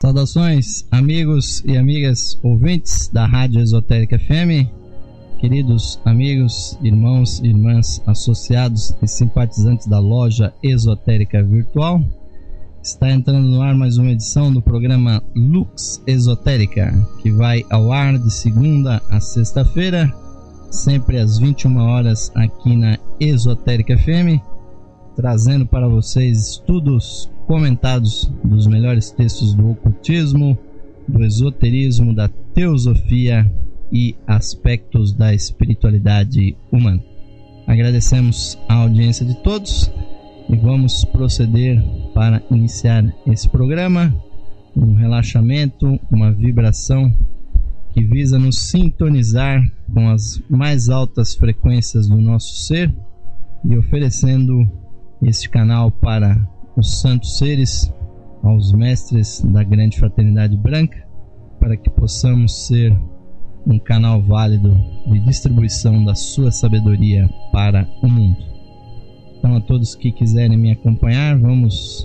Saudações, amigos e amigas ouvintes da Rádio Esotérica FM, queridos amigos, irmãos e irmãs associados e simpatizantes da loja Esotérica Virtual. Está entrando no ar mais uma edição do programa Lux Esotérica, que vai ao ar de segunda a sexta-feira, sempre às 21 horas aqui na Esotérica FM, trazendo para vocês estudos comentados dos melhores textos do ocultismo, do esoterismo, da teosofia e aspectos da espiritualidade humana. Agradecemos a audiência de todos e vamos proceder para iniciar esse programa, um relaxamento, uma vibração que visa nos sintonizar com as mais altas frequências do nosso ser e oferecendo este canal para os santos seres, aos mestres da grande fraternidade branca, para que possamos ser um canal válido de distribuição da sua sabedoria para o mundo. Então, a todos que quiserem me acompanhar, vamos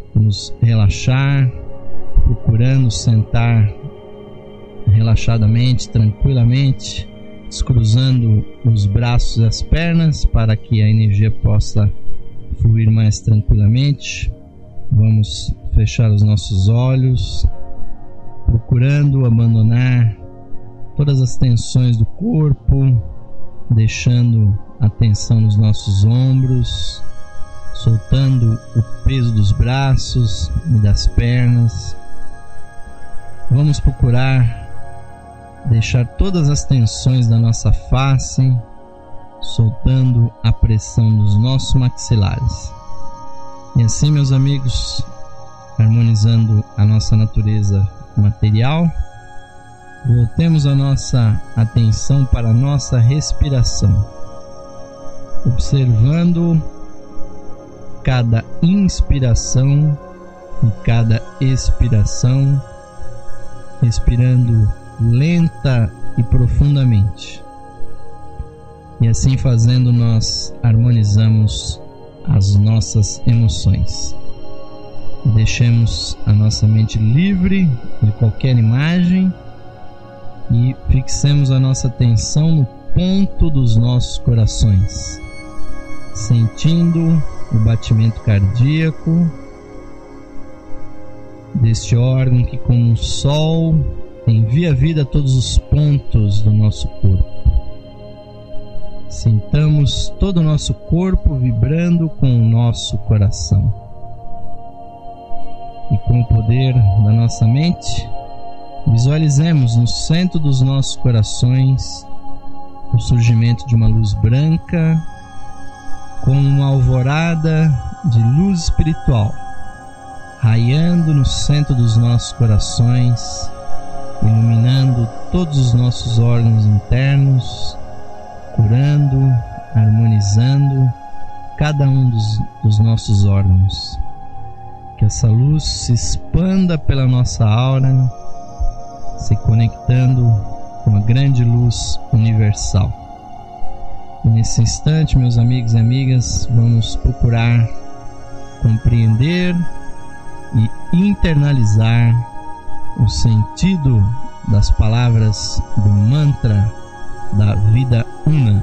relaxar, procurando sentar relaxadamente, tranquilamente, descruzando os braços e as pernas para que a energia possa fluir mais tranquilamente. Vamos fechar os nossos olhos, procurando abandonar todas as tensões do corpo, deixando a tensão nos nossos ombros, soltando o peso dos braços e das pernas. Vamos procurar deixar todas as tensões da nossa face, soltando a pressão dos nossos maxilares. E assim, meus amigos, harmonizando a nossa natureza material, voltemos a nossa atenção para a nossa respiração, observando cada inspiração e cada expiração, respirando lenta e profundamente. E assim fazendo, nós harmonizamos as nossas emoções. Deixemos a nossa mente livre de qualquer imagem e fixemos a nossa atenção no ponto dos nossos corações, sentindo o batimento cardíaco deste órgão que, como um sol, envia vida a todos os pontos do nosso corpo. Sintamos todo o nosso corpo vibrando com o nosso coração. E com o poder da nossa mente, visualizemos no centro dos nossos corações o surgimento de uma luz branca, como uma alvorada de luz espiritual, raiando no centro dos nossos corações, iluminando todos os nossos órgãos internos, curando, harmonizando cada um dos nossos órgãos. Que essa luz se expanda pela nossa aura, se conectando com a grande luz universal. E nesse instante, meus amigos e amigas, vamos procurar compreender e internalizar o sentido das palavras do mantra da vida una.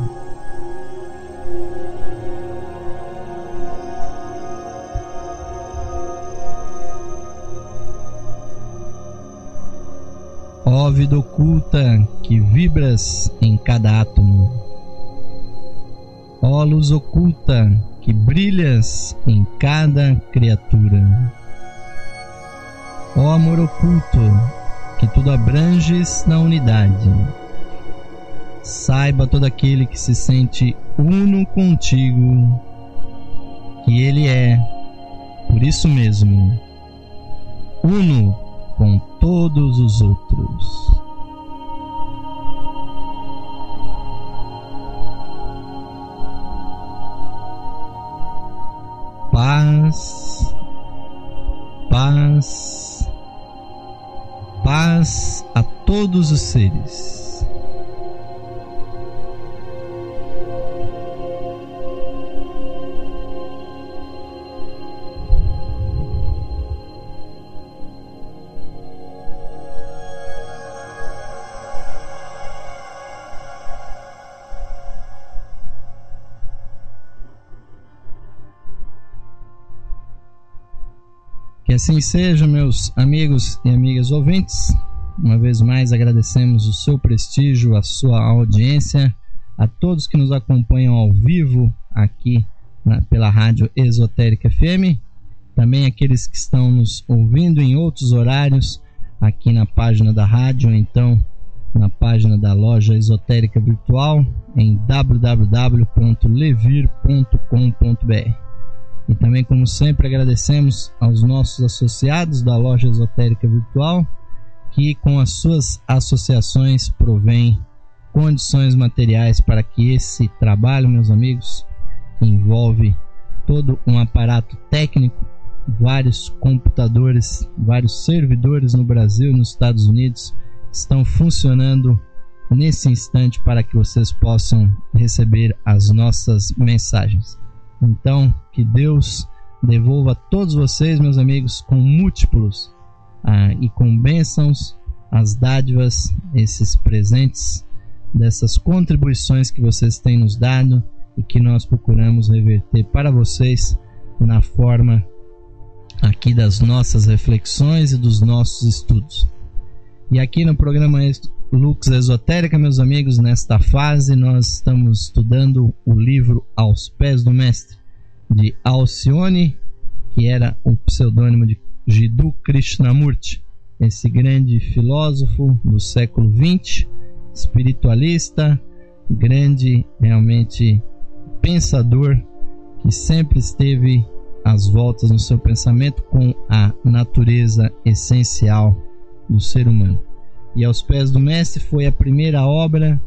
Ó vida oculta que vibras em cada átomo, ó luz oculta que brilhas em cada criatura, ó amor oculto que tudo abranges na unidade, saiba todo aquele que se sente uno contigo, que ele é, por isso mesmo, uno com todos os outros. Paz, paz, paz a todos os seres. Que assim seja, meus amigos e amigas ouvintes. Uma vez mais agradecemos o seu prestígio, a sua audiência, a todos que nos acompanham ao vivo aqui pela Rádio Esotérica FM, também aqueles que estão nos ouvindo em outros horários aqui na página da rádio, ou então na página da loja esotérica virtual em www.levir.com.br. E também, como sempre, agradecemos aos nossos associados da loja esotérica virtual, que com as suas associações provém condições materiais para que esse trabalho, meus amigos, que envolve todo um aparato técnico, vários computadores, vários servidores no Brasil e nos Estados Unidos estão funcionando nesse instante para que vocês possam receber as nossas mensagens. Então, que Deus devolva a todos vocês, meus amigos, com múltiplos e com bênçãos, as dádivas, esses presentes, dessas contribuições que vocês têm nos dado e que nós procuramos reverter para vocês na forma aqui das nossas reflexões e dos nossos estudos. E aqui no programa Lux Esotérica, meus amigos, nesta fase nós estamos estudando o livro Aos Pés do Mestre, de Alcione, que era o pseudônimo de Jiddu Krishnamurti, esse grande filósofo do século XX, espiritualista, grande realmente pensador, que sempre esteve às voltas no seu pensamento com a natureza essencial do ser humano. E Aos Pés do Mestre foi a primeira obra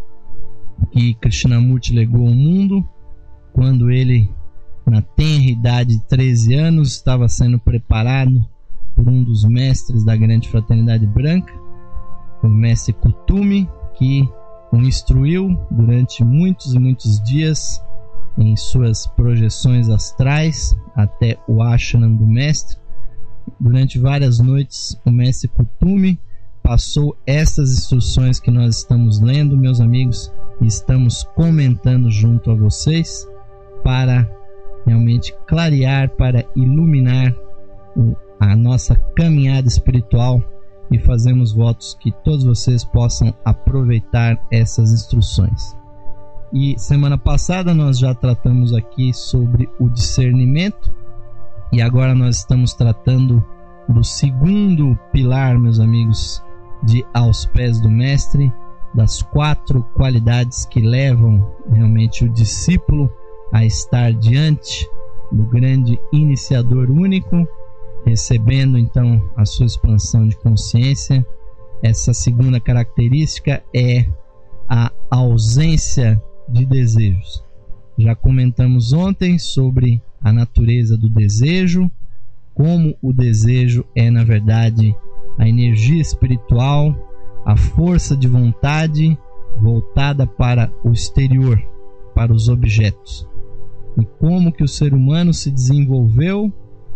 que Krishnamurti legou ao mundo, quando ele, na tenra idade de 13 anos, estava sendo preparado por um dos mestres da Grande Fraternidade Branca, o mestre Kutumi, que o instruiu durante muitos e muitos dias em suas projeções astrais até o ashram do mestre. Durante várias noites, o mestre Kutumi passou essas instruções que nós estamos lendo, meus amigos, e estamos comentando junto a vocês, para realmente clarear, para iluminar a nossa caminhada espiritual, e fazemos votos que todos vocês possam aproveitar essas instruções. E semana passada nós já tratamos aqui sobre o discernimento, e agora nós estamos tratando do segundo pilar, meus amigos, de Aos Pés do Mestre, das 4 qualidades que levam realmente o discípulo a estar diante do grande iniciador único, recebendo então a sua expansão de consciência. Essa segunda característica é a ausência de desejos. Já comentamos ontem sobre a natureza do desejo, como o desejo é, na verdade, a energia espiritual, a força de vontade voltada para o exterior, para os objetos, e como que o ser humano se desenvolveu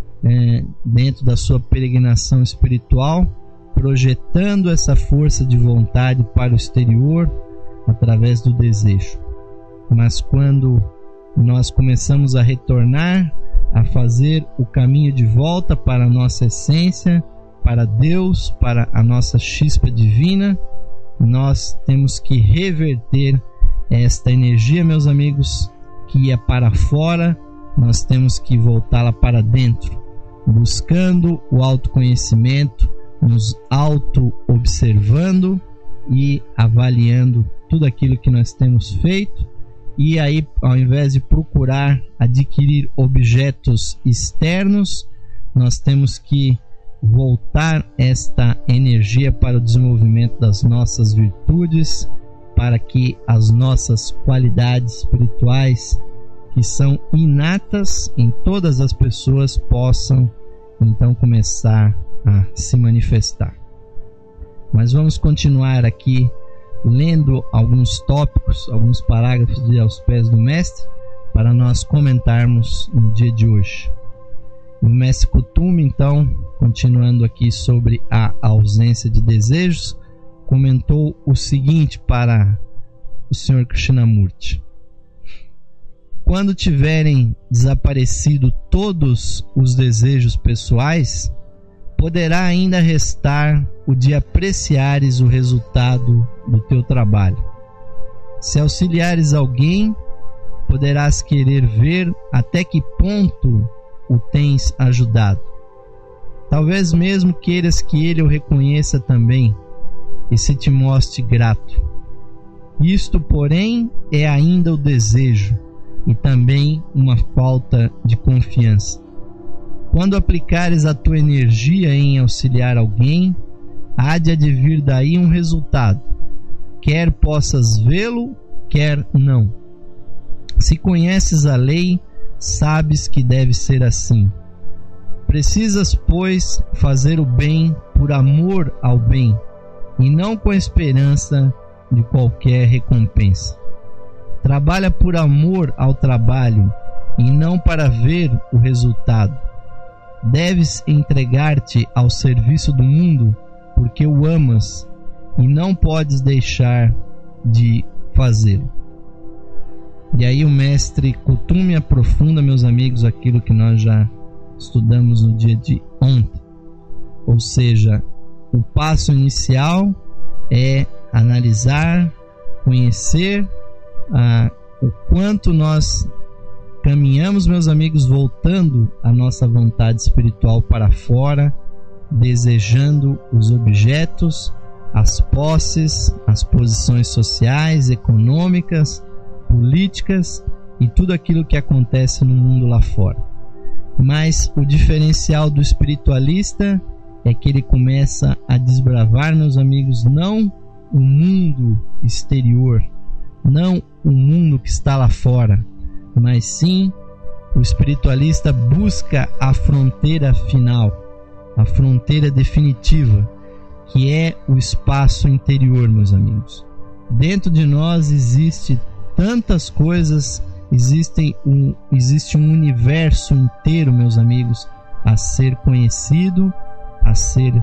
dentro da sua peregrinação espiritual, projetando essa força de vontade para o exterior através do desejo. Mas quando nós começamos a retornar, a fazer o caminho de volta para a nossa essência, para Deus, para a nossa chispa divina, nós temos que reverter esta energia, meus amigos, que ia para fora. Nós temos que voltá-la para dentro, buscando o autoconhecimento, nos auto-observando e avaliando tudo aquilo que nós temos feito. E aí, ao invés de procurar adquirir objetos externos, nós temos que voltar esta energia para o desenvolvimento das nossas virtudes, para que as nossas qualidades espirituais, que são inatas em todas as pessoas, possam então começar a se manifestar. Mas vamos continuar aqui lendo alguns tópicos, alguns parágrafos de Aos Pés do Mestre, para nós comentarmos no dia de hoje. O mestre Kutumi, então, continuando aqui sobre a ausência de desejos, comentou o seguinte para o Sr. Krishnamurti: quando tiverem desaparecido todos os desejos pessoais, poderá ainda restar o de apreciares o resultado do teu trabalho. Se auxiliares alguém, poderás querer ver até que ponto o tens ajudado. Talvez mesmo queiras que ele o reconheça também e se te mostre grato. Isto, porém, é ainda o desejo e também uma falta de confiança. Quando aplicares a tua energia em auxiliar alguém, há de advir daí um resultado, quer possas vê-lo, quer não. Se conheces a lei, sabes que deve ser assim. Precisas, pois, fazer o bem por amor ao bem, e não com esperança de qualquer recompensa. Trabalha por amor ao trabalho, e não para ver o resultado. Deves entregar-te ao serviço do mundo porque o amas e não podes deixar de fazê-lo. E aí o mestre Kuthumi aprofunda, meus amigos, aquilo que nós já estudamos no dia de ontem. Ou seja, o passo inicial é analisar, conhecer o quanto nós caminhamos, meus amigos, voltando a nossa vontade espiritual para fora, desejando os objetos, as posses, as posições sociais, econômicas, políticas e tudo aquilo que acontece no mundo lá fora. Mas o diferencial do espiritualista é que ele começa a desbravar, meus amigos, não o mundo exterior, não o mundo que está lá fora, mas sim o espiritualista busca a fronteira final, a fronteira definitiva, que é o espaço interior, meus amigos. Dentro de nós existe tantas coisas, existe um universo inteiro, meus amigos, a ser conhecido, a ser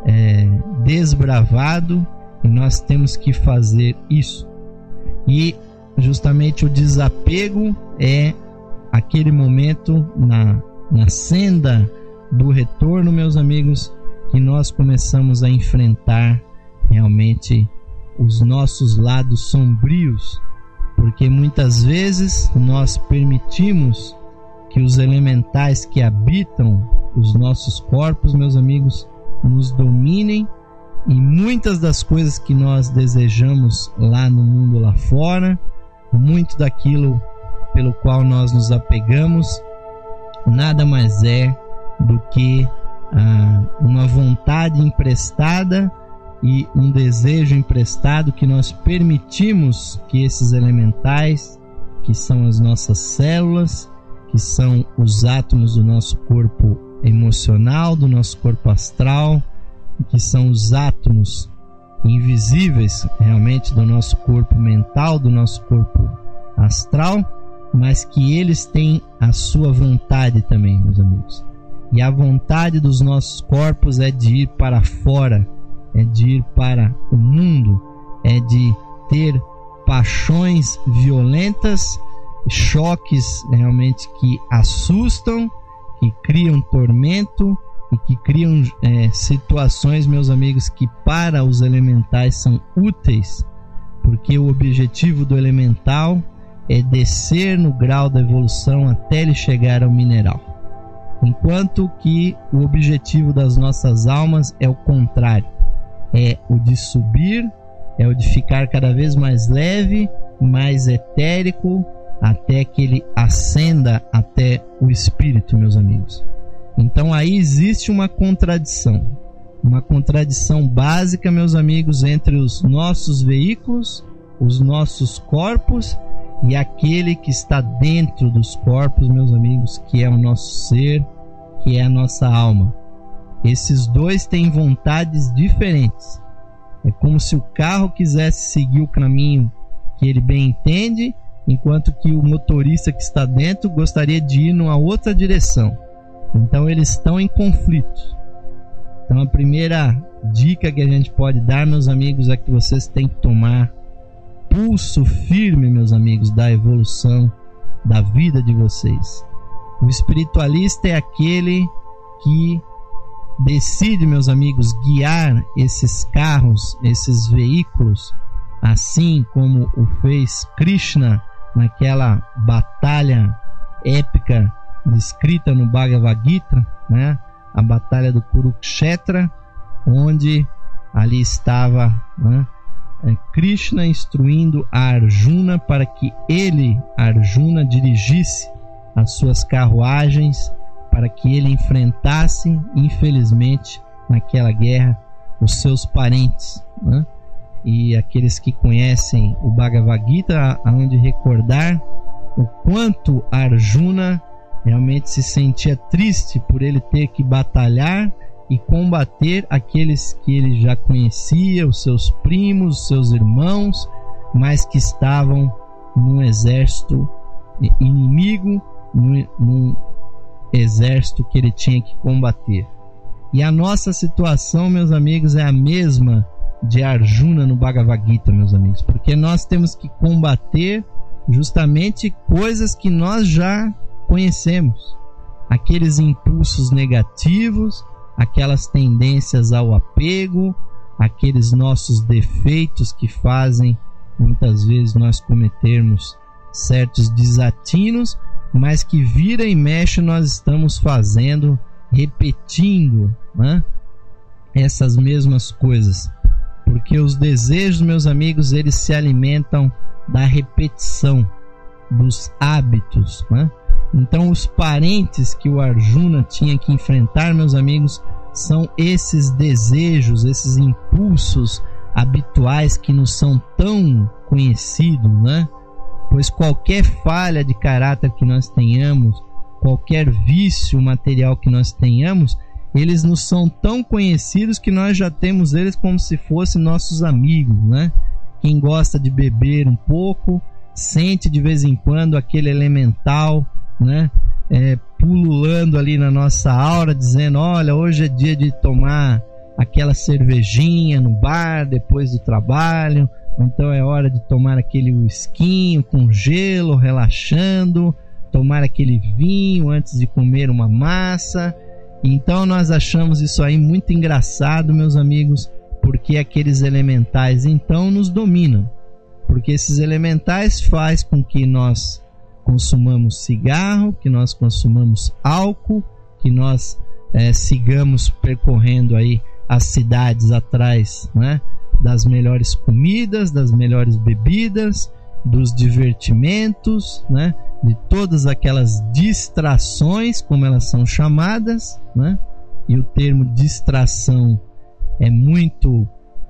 desbravado, e nós temos que fazer isso. E justamente o desapego é aquele momento na senda do retorno, meus amigos, que nós começamos a enfrentar realmente os nossos lados sombrios, porque muitas vezes nós permitimos que os elementais que habitam os nossos corpos, meus amigos, nos dominem, e muitas das coisas que nós desejamos lá no mundo lá fora, muito daquilo pelo qual nós nos apegamos, nada mais é do que uma vontade emprestada e um desejo emprestado que nós permitimos que esses elementais, que são as nossas células, que são os átomos do nosso corpo emocional, do nosso corpo astral, que são os átomos invisíveis realmente do nosso corpo mental, do nosso corpo astral, mas que eles têm a sua vontade também, meus amigos. E a vontade dos nossos corpos é de ir para fora, é de ir para o mundo, é de ter paixões violentas, choques realmente que assustam, que criam tormento e que criam situações, meus amigos, que para os elementais são úteis, porque o objetivo do elemental é descer no grau da evolução até ele chegar ao mineral, enquanto que o objetivo das nossas almas é o contrário, é o de subir, é o de ficar cada vez mais leve, mais etérico, até que ele ascenda até o espírito, meus amigos. Então aí existe uma contradição básica, meus amigos, entre os nossos veículos, os nossos corpos e aquele que está dentro dos corpos, meus amigos, que é o nosso ser, que é a nossa alma. Esses dois têm vontades diferentes. É como se o carro quisesse seguir o caminho que ele bem entende, enquanto que o motorista que está dentro gostaria de ir numa outra direção. Então eles estão em conflito. Então a primeira dica que a gente pode dar, meus amigos, é que vocês têm que tomar pulso firme, meus amigos, da evolução da vida de vocês. O espiritualista é aquele que decide, meus amigos, guiar esses carros, esses veículos, assim como o fez Krishna naquela batalha épica descrita no Bhagavad Gita, né? A batalha do Kurukshetra, onde ali estava, né, Krishna instruindo a Arjuna para que ele, Arjuna, dirigisse as suas carruagens, para que ele enfrentasse, infelizmente, naquela guerra, os seus parentes, né? E aqueles que conhecem o Bhagavad Gita hão de recordar o quanto Arjuna realmente se sentia triste por ele ter que batalhar e combater aqueles que ele já conhecia, os seus primos, os seus irmãos, mas que estavam num exército inimigo, num exército que ele tinha que combater. E a nossa situação, meus amigos, é a mesma de Arjuna no Bhagavad Gita, meus amigos, porque nós temos que combater justamente coisas que nós já conhecemos, aqueles impulsos negativos, aquelas tendências ao apego, aqueles nossos defeitos que fazem muitas vezes nós cometermos certos desatinos, mas que vira e mexe nós estamos fazendo, repetindo, né, essas mesmas coisas, porque os desejos, meus amigos, eles se alimentam da repetição, dos hábitos, né? Então os parentes que o Arjuna tinha que enfrentar, meus amigos, são esses desejos, esses impulsos habituais que nos são tão conhecidos, né? Pois qualquer falha de caráter que nós tenhamos, qualquer vício material que nós tenhamos, eles nos são tão conhecidos que nós já temos eles como se fossem nossos amigos, né? Quem gosta de beber um pouco, sente de vez em quando aquele elemental, né, pululando ali na nossa aura, dizendo: olha, hoje é dia de tomar aquela cervejinha no bar depois do trabalho, ou então é hora de tomar aquele whiskinho com gelo, relaxando, tomar aquele vinho antes de comer uma massa. Então nós achamos isso aí muito engraçado, meus amigos, porque aqueles elementais então nos dominam, porque esses elementais fazem com que nós consumamos cigarro, que nós consumamos álcool, que nós sigamos percorrendo aí as cidades atrás, né, das melhores comidas, das melhores bebidas, dos divertimentos, né, de todas aquelas distrações, como elas são chamadas, né? E o termo distração é muito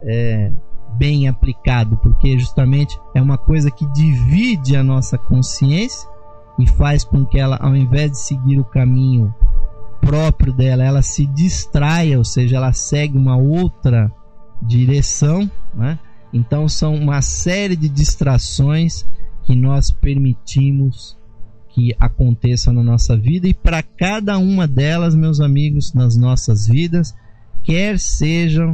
bem aplicado, porque justamente é uma coisa que divide a nossa consciência e faz com que ela, ao invés de seguir o caminho próprio dela, ela se distraia, ou seja, ela segue uma outra direção, né? Então são uma série de distrações que nós permitimos que aconteçam na nossa vida, e para cada uma delas, meus amigos, nas nossas vidas, quer sejam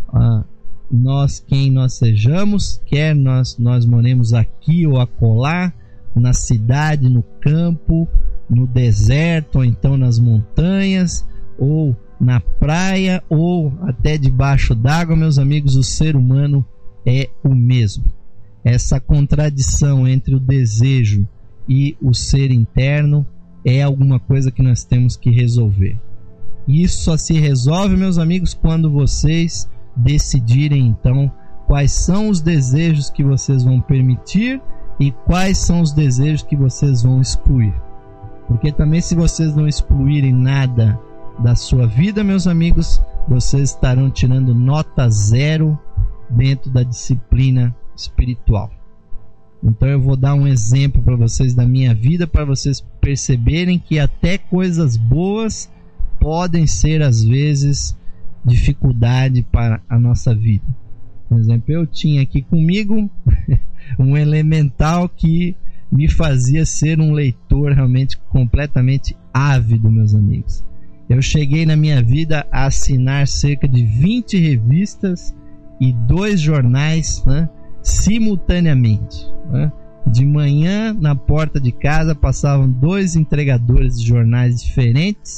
nós quem nós sejamos, quer nós moremos aqui ou acolá, na cidade, no campo, no deserto, ou então nas montanhas, ou na praia, ou até debaixo d'água, meus amigos, o ser humano é o mesmo. Essa contradição entre o desejo e o ser interno é alguma coisa que nós temos que resolver. E isso só se resolve, meus amigos, quando vocês decidirem então quais são os desejos que vocês vão permitir e quais são os desejos que vocês vão excluir. Porque também, se vocês não excluírem nada da sua vida, meus amigos, vocês estarão tirando nota 0 dentro da disciplina espiritual. Então eu vou dar um exemplo para vocês da minha vida, para vocês perceberem que até coisas boas podem ser às vezes dificuldade para a nossa vida. Por exemplo, eu tinha aqui comigo um elemental que me fazia ser um leitor realmente completamente ávido, meus amigos. Eu cheguei na minha vida a assinar cerca de 20 revistas e 2 jornais, né, simultaneamente, né? De manhã, na porta de casa, passavam 2 entregadores de jornais diferentes,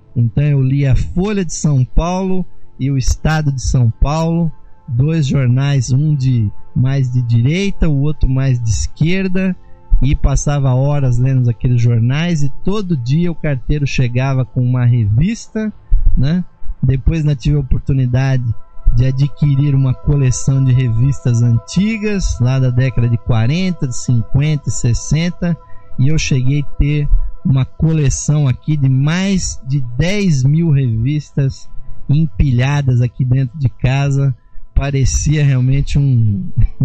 Então eu lia a Folha de São Paulo e o Estado de São Paulo, 2 jornais, um mais de direita, o outro mais de esquerda, e passava horas lendo aqueles jornais, e todo dia o carteiro chegava com uma revista, né? Depois eu tive a oportunidade de adquirir uma coleção de revistas antigas, lá da década de 40, de 50 e 60, e eu cheguei a ter uma coleção aqui de mais de 10 mil revistas empilhadas aqui dentro de casa. Parecia realmente um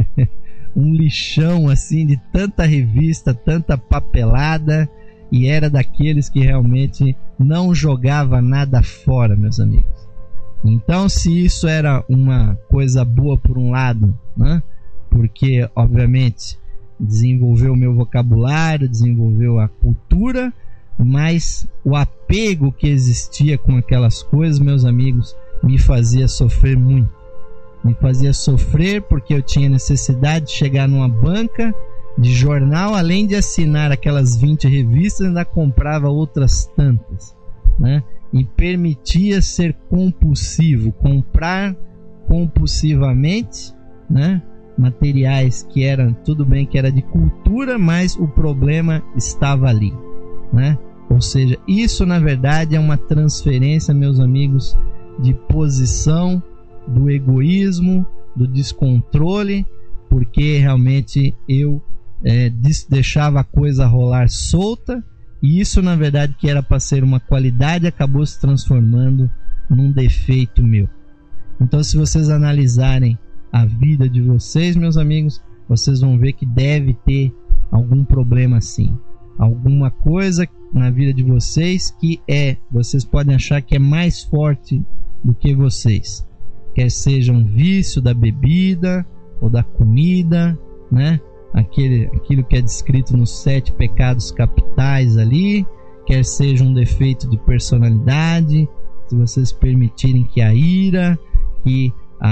lixão assim, de tanta revista, tanta papelada, e era daqueles que realmente não jogava nada fora, meus amigos. Então, se isso era uma coisa boa por um lado, né? Porque obviamente desenvolveu o meu vocabulário, desenvolveu a cultura, mas o apego que existia com aquelas coisas, meus amigos, me fazia sofrer muito. Me fazia sofrer porque eu tinha necessidade de chegar numa banca de jornal, além de assinar aquelas 20 revistas, ainda comprava outras tantas, né? E permitia ser compulsivo, comprar compulsivamente, né? Materiais que eram, tudo bem que era de cultura, mas o problema estava ali, né? Ou seja, isso na verdade é uma transferência, meus amigos, de posição, do egoísmo, do descontrole, porque realmente eu deixava a coisa rolar solta, e isso na verdade que era para ser uma qualidade acabou se transformando num defeito meu. Então, se vocês analisarem a vida de vocês, meus amigos, vocês vão ver que deve ter algum problema assim, alguma coisa na vida de vocês que vocês podem achar que é mais forte do que vocês, quer seja um vício da bebida ou da comida, né? Aquilo que é descrito nos 7 pecados capitais ali, quer seja um defeito de personalidade, se vocês permitirem que a ira, que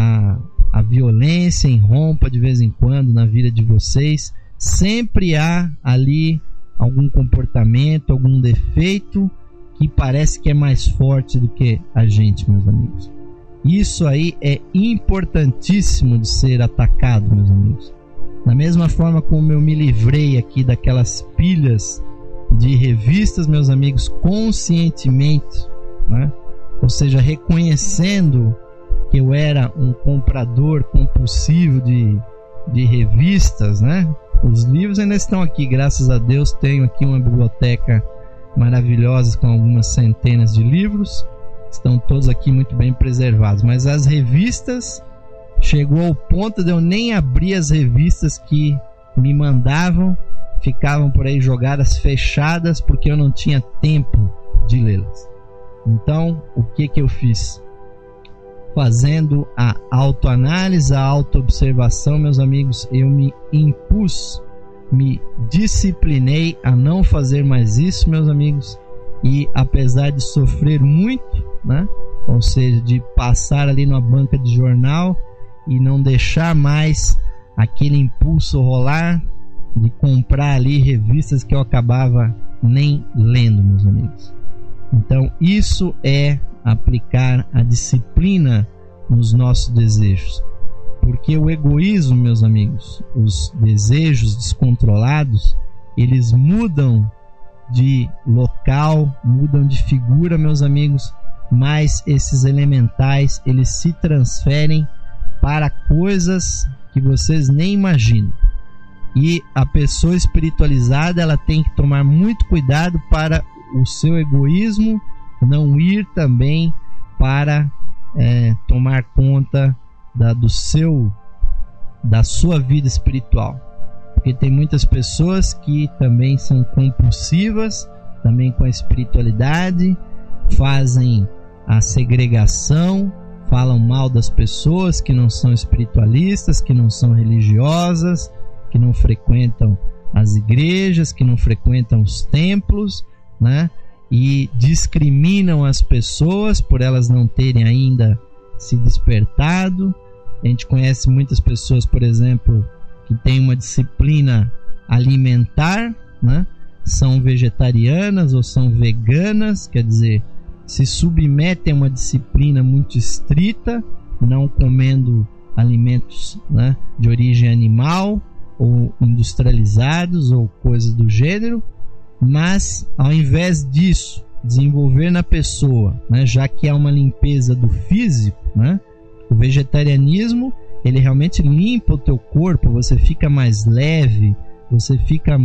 a violência irrompa de vez em quando na vida de vocês, sempre há ali algum comportamento, algum defeito que parece que é mais forte do que a gente, meus amigos. Isso aí é importantíssimo de ser atacado, meus amigos. Da mesma forma como eu me livrei aqui daquelas pilhas de revistas, meus amigos, conscientemente, né? Ou seja, reconhecendo que eu era um comprador compulsivo de revistas, né? Os livros ainda estão aqui, graças a Deus. Tenho aqui uma biblioteca maravilhosa com algumas centenas de livros. Estão todos aqui muito bem preservados. Mas as revistas, chegou ao ponto de eu nem abrir as revistas que me mandavam, ficavam por aí jogadas, fechadas, porque eu não tinha tempo de lê-las. Então, o que eu fiz? Fazendo a autoanálise, a autoobservação, meus amigos, eu me impus, me disciplinei a não fazer mais isso, meus amigos, e apesar de sofrer muito, né? Ou seja, de passar ali numa banca de jornal e não deixar mais aquele impulso rolar, de comprar ali revistas que eu acabava nem lendo, meus amigos. Então isso é aplicar a disciplina nos nossos desejos, porque o egoísmo, meus amigos, os desejos descontrolados, eles mudam de local, mudam de figura, meus amigos, mas esses elementais, eles se transferem para coisas que vocês nem imaginam. E a pessoa espiritualizada, ela tem que tomar muito cuidado para o seu egoísmo não ir também para tomar conta da sua vida espiritual. Porque tem muitas pessoas que também são compulsivas, também com a espiritualidade, fazem a segregação, falam mal das pessoas que não são espiritualistas, que não são religiosas, que não frequentam as igrejas, que não frequentam os templos, né? E discriminam as pessoas por elas não terem ainda se despertado. A gente conhece muitas pessoas, por exemplo, que têm uma disciplina alimentar, né? São vegetarianas ou são veganas, quer dizer, se submetem a uma disciplina muito estrita, não comendo alimentos, né, de origem animal ou industrializados ou coisas do gênero, mas ao invés disso desenvolver na pessoa, né, já que é uma limpeza do físico, né, o vegetarianismo ele realmente limpa o teu corpo, você fica mais leve, você fica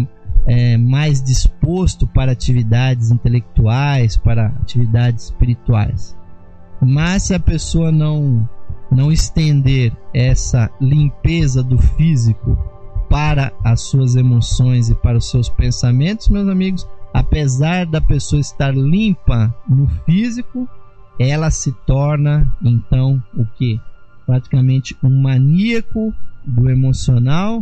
mais disposto para atividades intelectuais, para atividades espirituais. Mas se a pessoa não estender essa limpeza do físico para as suas emoções e para os seus pensamentos, meus amigos, apesar da pessoa estar limpa no físico, ela se torna então o quê? Praticamente um maníaco do emocional,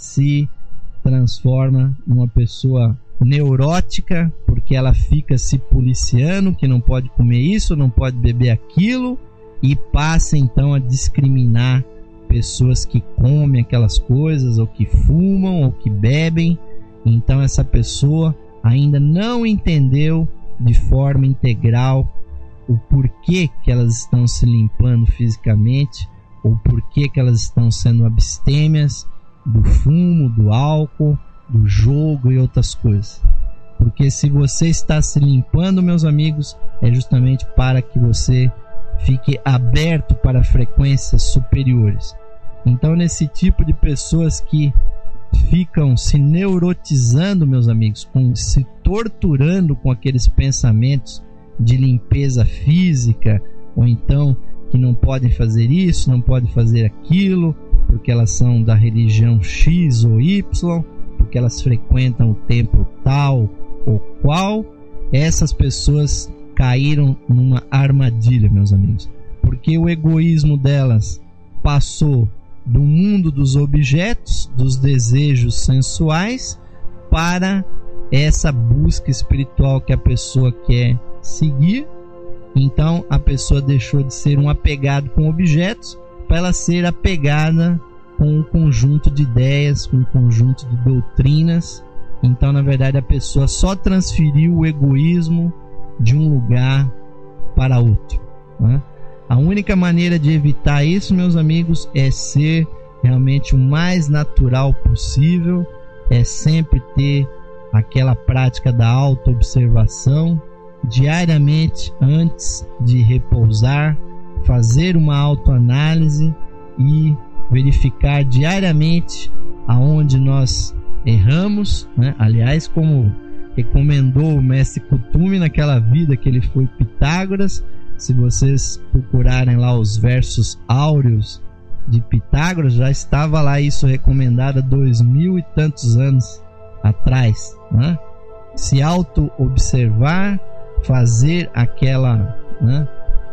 se transforma numa pessoa neurótica, porque ela fica se policiando que não pode comer isso, não pode beber aquilo, e passa então a discriminar pessoas que comem aquelas coisas, ou que fumam, ou que bebem. Então essa pessoa ainda não entendeu de forma integral o porquê que elas estão se limpando fisicamente, ou porquê que elas estão sendo abstêmias do fumo, do álcool, do jogo e outras coisas. Porque se você está se limpando, meus amigos, é justamente para que você fique aberto para frequências superiores. Então, nesse tipo de pessoas que ficam se neurotizando, meus amigos, se torturando com aqueles pensamentos de limpeza física, ou então que não podem fazer isso, não podem fazer aquilo, porque elas são da religião X ou Y, porque elas frequentam o templo tal ou qual, essas pessoas caíram numa armadilha, meus amigos, porque o egoísmo delas passou do mundo dos objetos, dos desejos sensuais, para essa busca espiritual que a pessoa quer seguir. Então a pessoa deixou de ser um apegado com objetos para ela ser apegada com um conjunto de ideias, com um conjunto de doutrinas. Então, na verdade, a pessoa só transferiu o egoísmo de um lugar para outro, né? A única maneira de evitar isso, meus amigos, é ser realmente o mais natural possível, é sempre ter aquela prática da autoobservação diariamente antes de repousar, fazer uma autoanálise e verificar diariamente aonde nós erramos, né? Aliás, como recomendou o mestre Kuthumi naquela vida que ele foi Pitágoras, se vocês procurarem lá os versos áureos de Pitágoras, já estava lá isso recomendado há 2000 e tantos anos atrás, né? Se auto-observar, fazer aquela, né,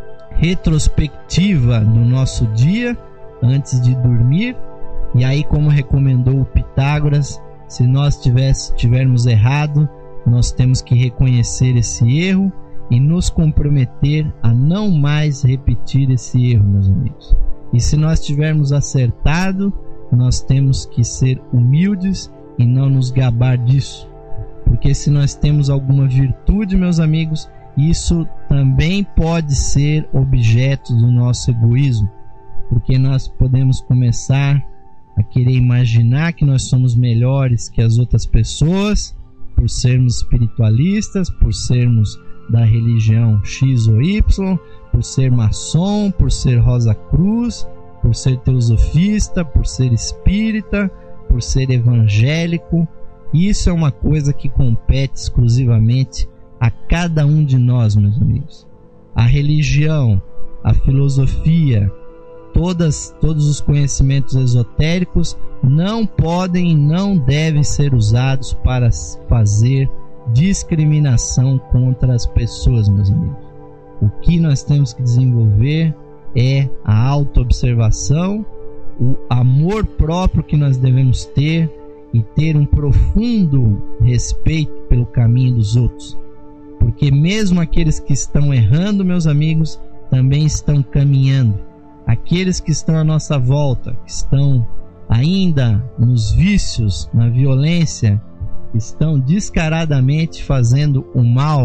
retrospectiva no nosso dia antes de dormir. E aí, como recomendou o Pitágoras, se nós tivermos errado, nós temos que reconhecer esse erro e nos comprometer a não mais repetir esse erro, meus amigos. E se nós tivermos acertado, nós temos que ser humildes e não nos gabar disso. Porque se nós temos alguma virtude, meus amigos, isso também pode ser objeto do nosso egoísmo. Porque nós podemos começar a querer imaginar que nós somos melhores que as outras pessoas, por sermos espiritualistas, por sermos da religião X ou Y, por ser maçom, por ser Rosa Cruz, por ser teosofista, por ser espírita, por ser evangélico. Isso é uma coisa que compete exclusivamente a cada um de nós, meus amigos. A religião, a filosofia, todos os conhecimentos esotéricos não podem e não devem ser usados para fazer discriminação contra as pessoas, meus amigos. O que nós temos que desenvolver é a autoobservação, o amor próprio que nós devemos ter e ter um profundo respeito pelo caminho dos outros. Porque mesmo aqueles que estão errando, meus amigos, também estão caminhando. Aqueles que estão à nossa volta, que estão ainda nos vícios, na violência, estão descaradamente fazendo o mal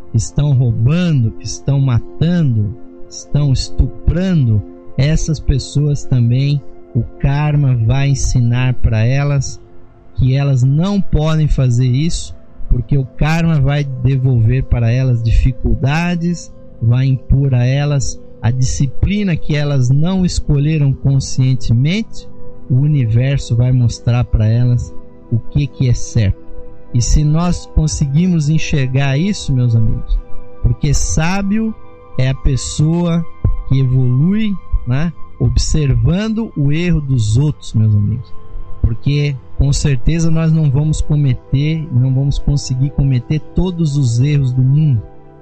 que estão roubando, que estão matando, estão estuprando, essas pessoas também, o karma vai ensinar para elas que elas não podem fazer isso, porque o karma vai devolver para elas dificuldades, vai impor a elas a disciplina que elas não escolheram conscientemente. O universo vai mostrar para elas o que é certo. E se nós conseguimos enxergar isso, meus amigos, porque sábio é a pessoa que evolui, né, observando o erro dos outros, meus amigos, porque com certeza nós não vamos conseguir cometer todos os erros do mundo,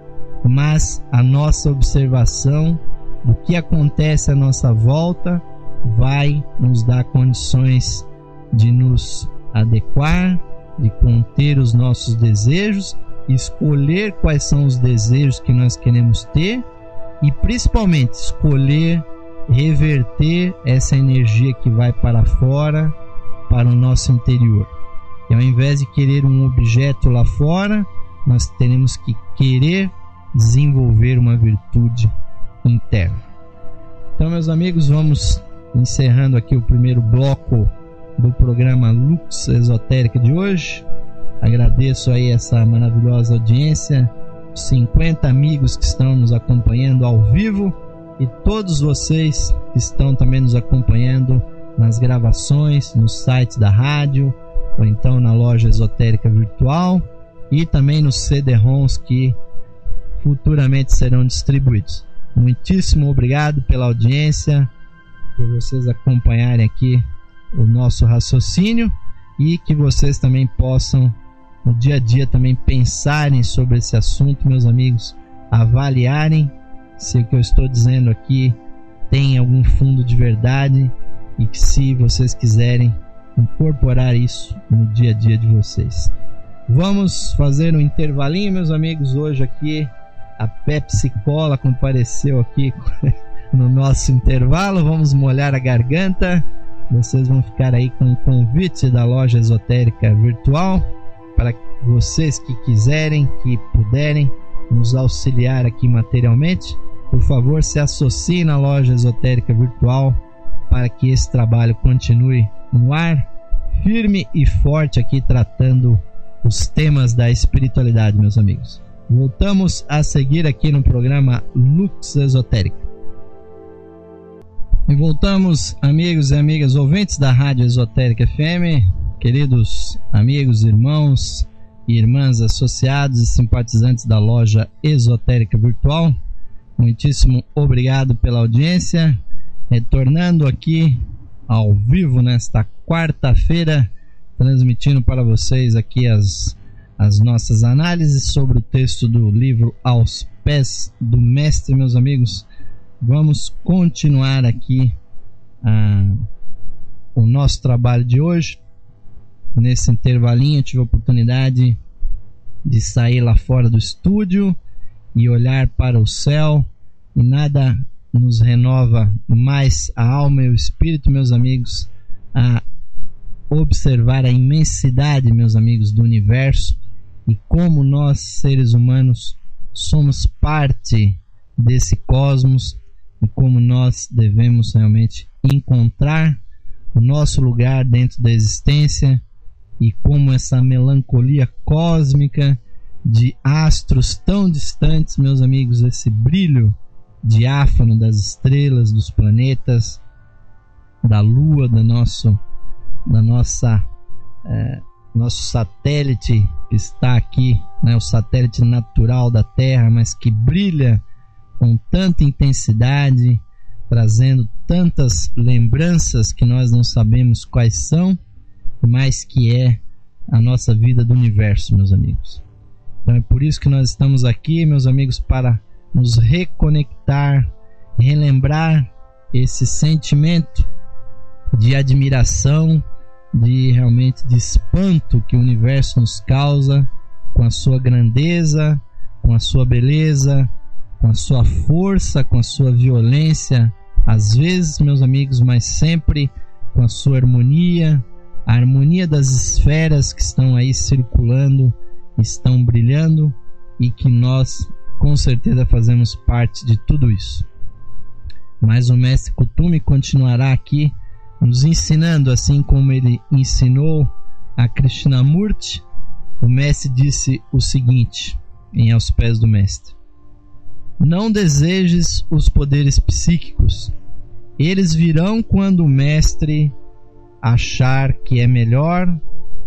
mas a nossa observação do que acontece à nossa volta vai nos dar condições de nos adequar, de conter os nossos desejos, escolher quais são os desejos que nós queremos ter e principalmente escolher reverter essa energia que vai para fora, para o nosso interior. E ao invés de querer um objeto lá fora, nós teremos que querer desenvolver uma virtude interna. Então, meus amigos, vamos encerrando aqui o primeiro bloco do programa Lux Esotérica de hoje. Agradeço aí essa maravilhosa audiência, 50 amigos que estão nos acompanhando ao vivo e todos vocês que estão também nos acompanhando nas gravações, no site da rádio ou então na loja esotérica virtual e também nos CD-ROMs que futuramente serão distribuídos. Muitíssimo obrigado pela audiência, por vocês acompanharem aqui o nosso raciocínio e que vocês também possam no dia a dia também pensarem sobre esse assunto, meus amigos, avaliarem se o que eu estou dizendo aqui tem algum fundo de verdade e que se vocês quiserem incorporar isso no dia a dia de vocês. Vamos fazer um intervalinho, meus amigos. Hoje aqui a Pepsi Cola compareceu aqui no nosso intervalo. Vamos molhar a garganta. Vocês vão ficar aí com o convite da loja esotérica virtual para vocês que quiserem, que puderem nos auxiliar aqui materialmente. Por favor, se associem na loja esotérica virtual para que esse trabalho continue no ar, firme e forte aqui tratando os temas da espiritualidade, meus amigos. Voltamos a seguir aqui no programa Lux Esotérica. E voltamos, amigos e amigas ouvintes da Rádio Esotérica FM, queridos amigos, irmãos e irmãs associados e simpatizantes da loja esotérica virtual. Muitíssimo obrigado pela audiência. Retornando aqui ao vivo nesta quarta-feira, transmitindo para vocês aqui as nossas análises sobre o texto do livro Aos Pés do Mestre, meus amigos. Vamos continuar aqui o nosso trabalho de hoje. Nesse intervalinho eu tive a oportunidade de sair lá fora do estúdio e olhar para o céu, e nada nos renova mais a alma e o espírito, meus amigos, a observar a imensidade, meus amigos, do universo e como nós, seres humanos, somos parte desse cosmos e como nós devemos realmente encontrar o nosso lugar dentro da existência e como essa melancolia cósmica de astros tão distantes, meus amigos, esse brilho diáfano das estrelas, dos planetas, da Lua, nosso satélite que está aqui, né, o satélite natural da Terra, mas que brilha com tanta intensidade, trazendo tantas lembranças que nós não sabemos quais são, mas que é a nossa vida do universo, meus amigos. Então é por isso que nós estamos aqui, meus amigos, para nos reconectar, relembrar esse sentimento de admiração, de realmente de espanto que o universo nos causa com a sua grandeza, com a sua beleza, com a sua força, com a sua violência, às vezes, meus amigos, mas sempre com a sua harmonia, a harmonia das esferas que estão aí circulando, estão brilhando, e que nós com certeza fazemos parte de tudo isso. Mas o Mestre Kuthumi continuará aqui nos ensinando, assim como ele ensinou a Krishnamurti. O Mestre disse o seguinte, em Aos Pés do Mestre: não desejes os poderes psíquicos, eles virão quando o Mestre achar que é melhor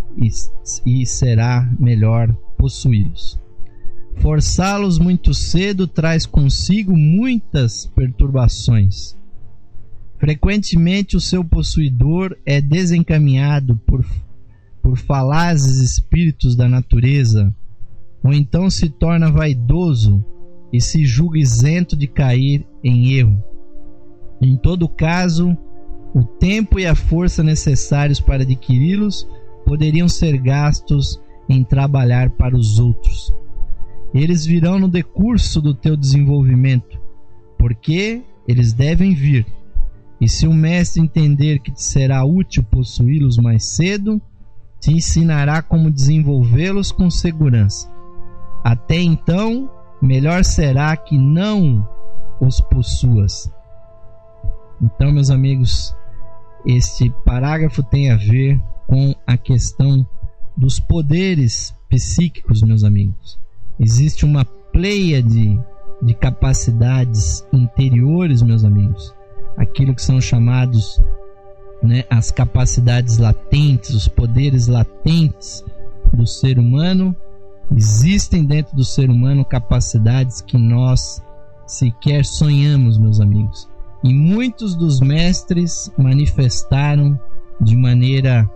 e será melhor possuí-los. Forçá-los muito cedo traz consigo muitas perturbações. Frequentemente o seu possuidor é desencaminhado por falazes espíritos da natureza, ou então se torna vaidoso e se julga isento de cair em erro. Em todo caso, o tempo e a força necessários para adquiri-los poderiam ser gastos em trabalhar para os outros. Eles virão no decurso do teu desenvolvimento, porque eles devem vir. E se o mestre entender que te será útil possuí-los mais cedo, te ensinará como desenvolvê-los com segurança. Até então, melhor será que não os possuas. Então, meus amigos, este parágrafo tem a ver com a questão dos poderes psíquicos, meus amigos. Existe uma pleiade de capacidades interiores, meus amigos. Aquilo que são chamados, as capacidades latentes, os poderes latentes do ser humano. Existem dentro do ser humano capacidades que nós sequer sonhamos, meus amigos. E muitos dos mestres manifestaram de maneira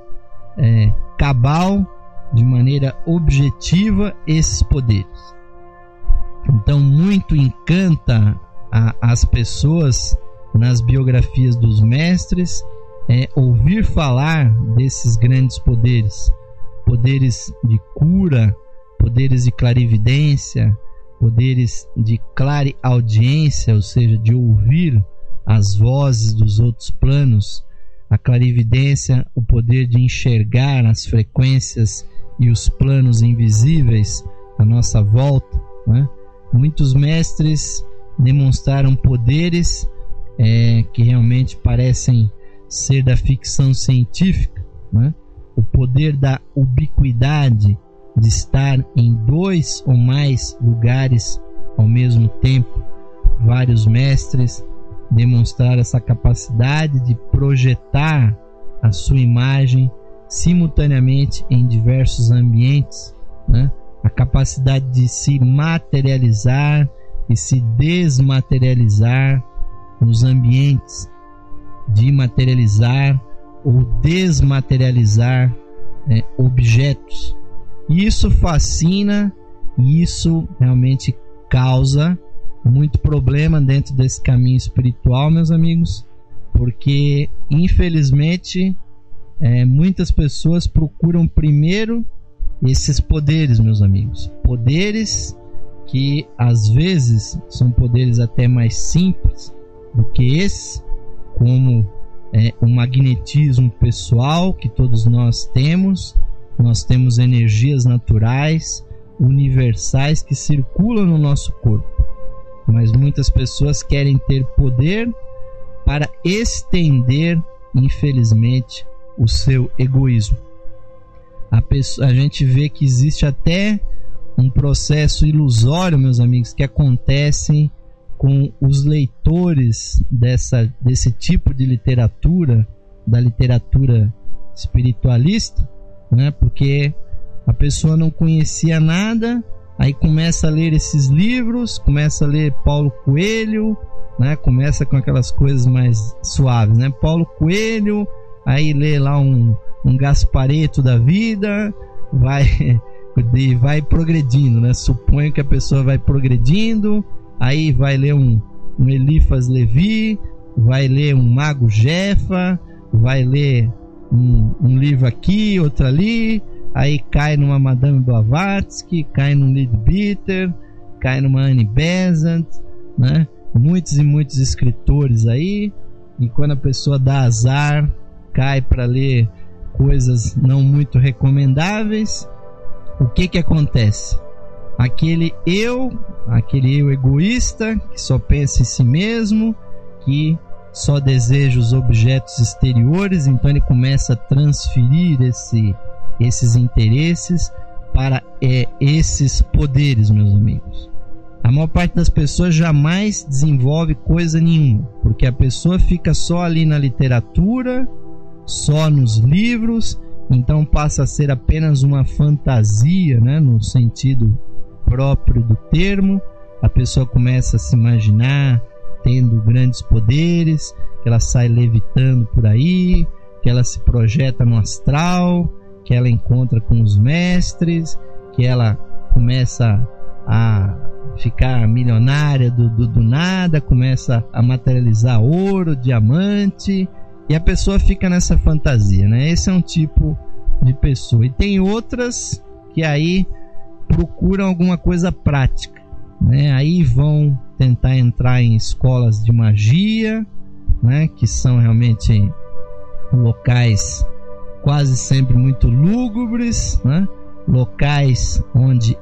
cabal, de maneira objetiva, esses poderes. Então, muito encanta as pessoas nas biografias dos mestres ouvir falar desses grandes poderes. Poderes de cura, poderes de clarividência, poderes de clareaudiência, ou seja, de ouvir as vozes dos outros planos. A clarividência, o poder de enxergar as frequências e os planos invisíveis à nossa volta, Muitos mestres demonstraram poderes que realmente parecem ser da ficção científica, O poder da ubiquidade, de estar em 2 ou mais lugares ao mesmo tempo. Vários mestres demonstraram essa capacidade de projetar a sua imagem simultaneamente em diversos ambientes, A capacidade de se materializar e se desmaterializar nos ambientes, de materializar ou desmaterializar objetos. Isso fascina e isso realmente causa muito problema dentro desse caminho espiritual, meus amigos, porque infelizmente muitas pessoas procuram primeiro esses poderes, meus amigos, poderes que às vezes são poderes até mais simples do que esse, como o magnetismo pessoal que todos nós temos energias naturais, universais que circulam no nosso corpo, mas muitas pessoas querem ter poder para estender, infelizmente, o seu egoísmo. A gente vê que existe até um processo ilusório, meus amigos, que acontece com os leitores desse tipo de literatura, da literatura espiritualista, porque a pessoa não conhecia nada, aí começa a ler esses livros, começa a ler Paulo Coelho, começa com aquelas coisas mais suaves, Paulo Coelho, aí lê lá um Gasparetto da vida, vai progredindo, Suponho que a pessoa vai progredindo, aí vai ler um Eliphas Levi, vai ler um Mago Jefa, vai ler um livro aqui, outro ali, aí cai numa Madame Blavatsky, cai num Leadbeater, cai numa Annie Besant, muitos e muitos escritores aí, e quando a pessoa dá azar, cai para ler coisas não muito recomendáveis. O que acontece? aquele eu egoísta, que só pensa em si mesmo, que só deseja os objetos exteriores. Então ele começa a transferir esses interesses para esses poderes, meus amigos. A maior parte das pessoas jamais desenvolve coisa nenhuma, porque a pessoa fica só ali na literatura, só nos livros, então passa a ser apenas uma fantasia, né, no sentido próprio do termo. A pessoa começa a se imaginar tendo grandes poderes, que ela sai levitando por aí, que ela se projeta no astral, que ela encontra com os mestres, que ela começa a ficar milionária do nada, começa a materializar ouro, diamante, e a pessoa fica nessa fantasia, né? Esse é um tipo de pessoa. E tem outras que aí procuram alguma coisa prática, né? Aí vão tentar entrar em escolas de magia, né? Que são realmente locais quase sempre muito lúgubres, né? Locais onde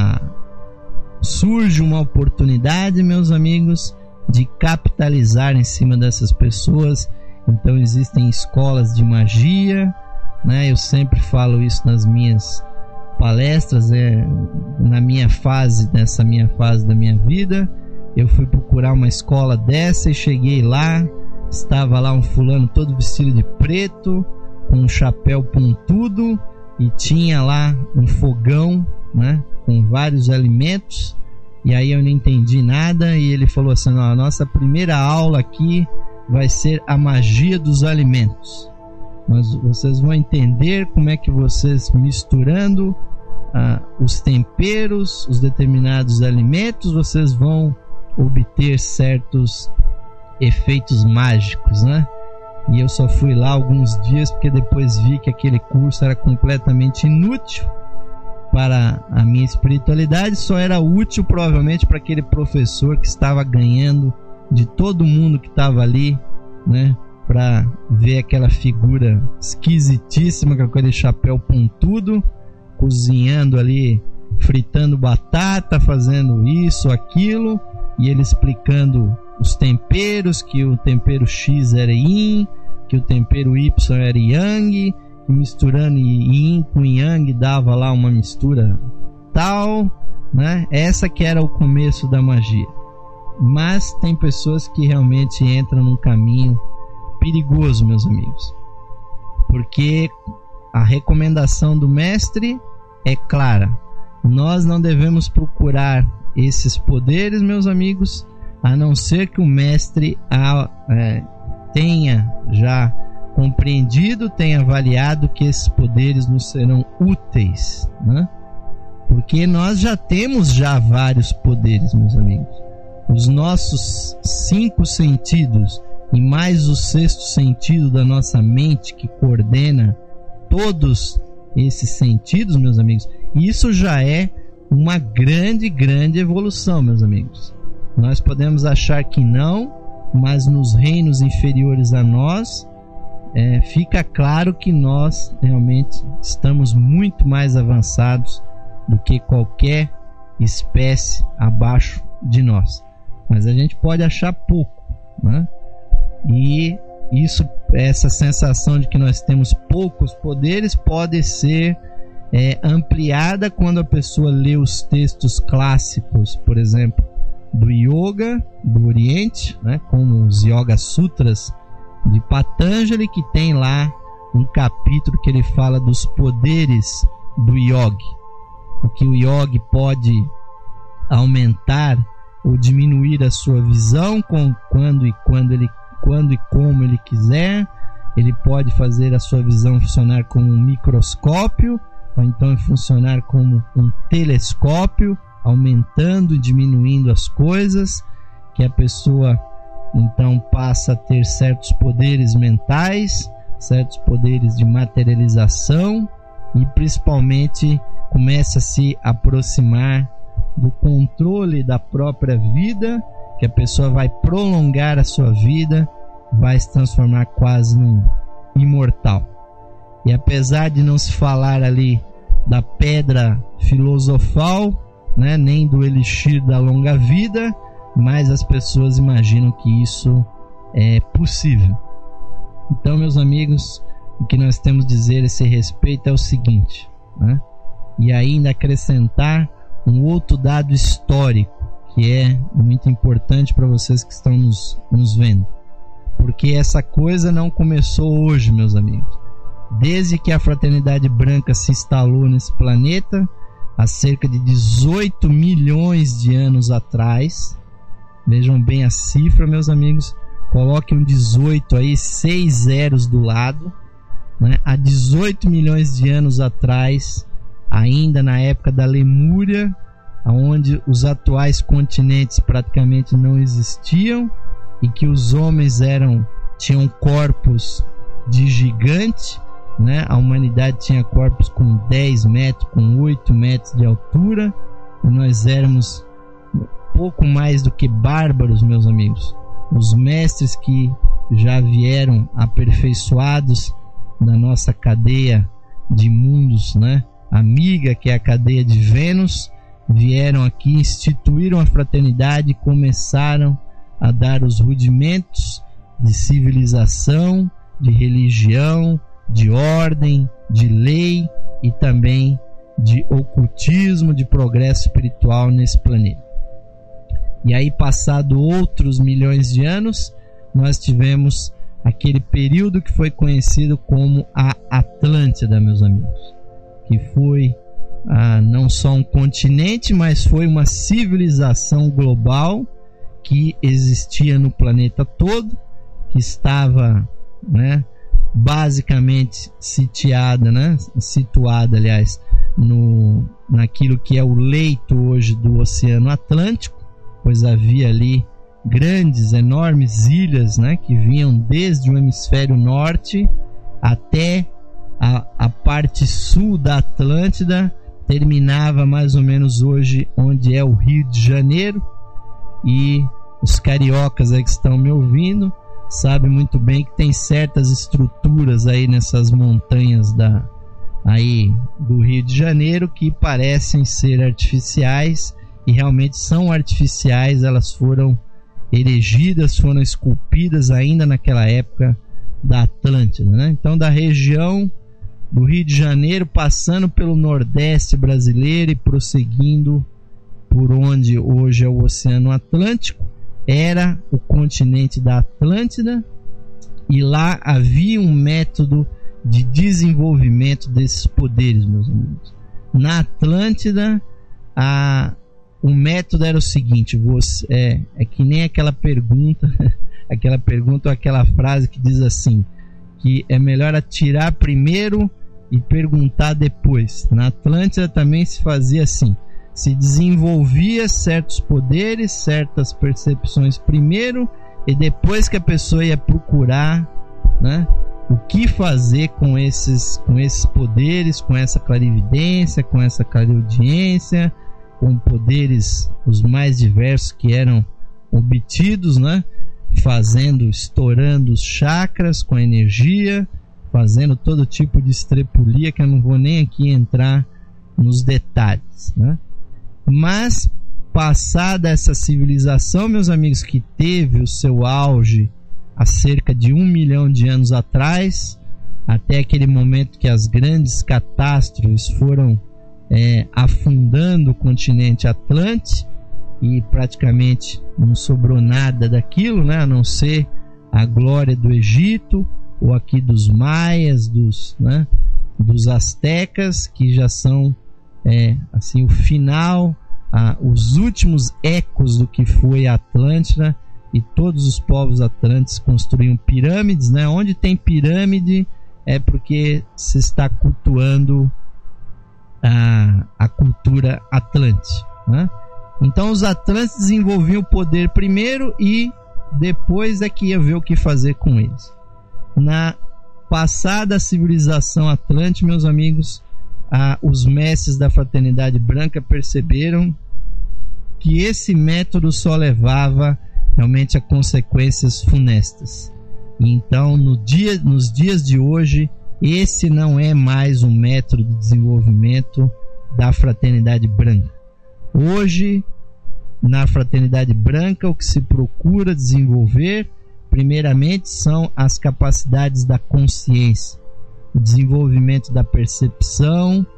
surge uma oportunidade, meus amigos, de capitalizar em cima dessas pessoas. Então existem escolas de magia, né? Eu sempre falo isso nas minhas palestras, nessa minha fase da minha vida. Eu fui procurar uma escola dessa e cheguei lá, estava lá um fulano todo vestido de preto, com um chapéu pontudo, e tinha lá um fogão, né, com vários alimentos. E aí eu não entendi nada, e ele falou assim: a nossa primeira aula aqui vai ser a magia dos alimentos. Mas vocês vão entender como é que vocês, misturando os temperos, os determinados alimentos, vocês vão obter certos efeitos mágicos, né? E eu só fui lá alguns dias, porque depois vi que aquele curso era completamente inútil para a minha espiritualidade, só era útil provavelmente para aquele professor que estava ganhando de todo mundo que estava ali, né? Para ver aquela figura esquisitíssima com aquele chapéu pontudo, cozinhando ali, fritando batata, fazendo isso, aquilo, e ele explicando os temperos, que o tempero X era Yin, que o tempero Y era Yang, e misturando Yin com Yang dava lá uma mistura tal, né? Essa que era o começo da magia. Mas tem pessoas que realmente entram num caminho perigoso, meus amigos, porque a recomendação do mestre é clara: nós não devemos procurar esses poderes, meus amigos, a não ser que o mestre tenha já compreendido, tenha avaliado que esses poderes nos serão úteis, né? Porque nós já temos vários poderes, meus amigos. Os nossos 5 sentidos e mais o 6º sentido da nossa mente, que coordena todos esses sentidos, meus amigos, isso já é uma grande evolução, meus amigos. Nós podemos achar que não, mas nos reinos inferiores a nós, fica claro que nós realmente estamos muito mais avançados do que qualquer espécie abaixo de nós. Mas a gente pode achar pouco, né? E essa sensação de que nós temos poucos poderes pode ser ampliada quando a pessoa lê os textos clássicos, por exemplo, do Yoga do Oriente, né, como os Yoga Sutras de Patanjali, que tem lá um capítulo que ele fala dos poderes do yogi, o que o yogi pode aumentar ou diminuir a sua visão quando e como ele quiser. Ele pode fazer a sua visão funcionar como um microscópio, ou então funcionar como um telescópio, aumentando e diminuindo as coisas, que a pessoa então passa a ter certos poderes mentais, certos poderes de materialização, e principalmente começa a se aproximar do controle da própria vida, que a pessoa vai prolongar a sua vida, vai se transformar quase num imortal. E apesar de não se falar ali da pedra filosofal, né, nem do elixir da longa vida, mas as pessoas imaginam que isso é possível. Então, meus amigos, o que nós temos a dizer a esse respeito é o seguinte, né? E ainda acrescentar um outro dado histórico que é muito importante para vocês que estão nos vendo, porque essa coisa não começou hoje, meus amigos. Desde que a Fraternidade Branca se instalou nesse planeta, há cerca de 18 milhões de anos atrás, vejam bem a cifra, meus amigos, coloque um 18 aí, 6 zeros do lado, né? Há 18 milhões de anos atrás, ainda na época da Lemúria, onde os atuais continentes praticamente não existiam e que os homens tinham corpos de gigante, né? A humanidade tinha corpos com 10 metros, com 8 metros de altura, e nós éramos pouco mais do que bárbaros, meus amigos. Os mestres que já vieram aperfeiçoados da nossa cadeia de mundos, né, amiga, que é a cadeia de Vênus, vieram aqui, instituíram a fraternidade e começaram a dar os rudimentos de civilização, de religião, de ordem, de lei e também de ocultismo, de progresso espiritual nesse planeta. E aí, passado outros milhões de anos, nós tivemos aquele período que foi conhecido como a Atlântida, meus amigos, que foi não só um continente, mas foi uma civilização global que existia no planeta todo, que estava, né, basicamente situada, aliás, naquilo que é o leito hoje do Oceano Atlântico, pois havia ali grandes, enormes ilhas, né, que vinham desde o hemisfério norte até a parte sul da Atlântida, terminava mais ou menos hoje onde é o Rio de Janeiro. E os cariocas aí que estão me ouvindo sabem muito bem que tem certas estruturas aí nessas montanhas do Rio de Janeiro que parecem ser artificiais, e realmente são artificiais. Elas foram erigidas, foram esculpidas ainda naquela época da Atlântida, né? Então, da região do Rio de Janeiro, passando pelo Nordeste brasileiro e prosseguindo por onde hoje é o Oceano Atlântico, era o continente da Atlântida, e lá havia um método de desenvolvimento desses poderes, meus amigos. Na Atlântida, o método era o seguinte: é que nem aquela pergunta ou aquela frase que diz assim, que é melhor atirar primeiro e perguntar depois. Na Atlântida também se fazia assim: se desenvolvia certos poderes, certas percepções primeiro, e depois que a pessoa ia procurar, né, o que fazer com esses poderes, com essa clarividência, com essa clareaudiência, com poderes os mais diversos que eram obtidos, né, estourando os chakras com energia, fazendo todo tipo de estrepulia, que eu não vou nem aqui entrar nos detalhes, né? Mas, passada essa civilização, meus amigos, que teve o seu auge há cerca de 1 milhão de anos atrás, até aquele momento que as grandes catástrofes foram afundando o continente Atlântico, e praticamente não sobrou nada daquilo, né, a não ser a glória do Egito, ou aqui dos maias, dos astecas, que já são assim, o final, os últimos ecos do que foi a Atlântida. E todos os povos atlânticos construíam pirâmides, né? Onde tem pirâmide é porque se está cultuando a cultura atlântica, né? Então os atlânticos desenvolviam o poder primeiro e depois é que ia ver o que fazer com eles. Na passada civilização atlântica, meus amigos, os mestres da Fraternidade Branca perceberam que esse método só levava realmente a consequências funestas. E então, nos dias de hoje, esse não é mais um método de desenvolvimento da Fraternidade Branca. Hoje, na Fraternidade Branca, o que se procura desenvolver, primeiramente, são as capacidades da consciência, o desenvolvimento da percepção,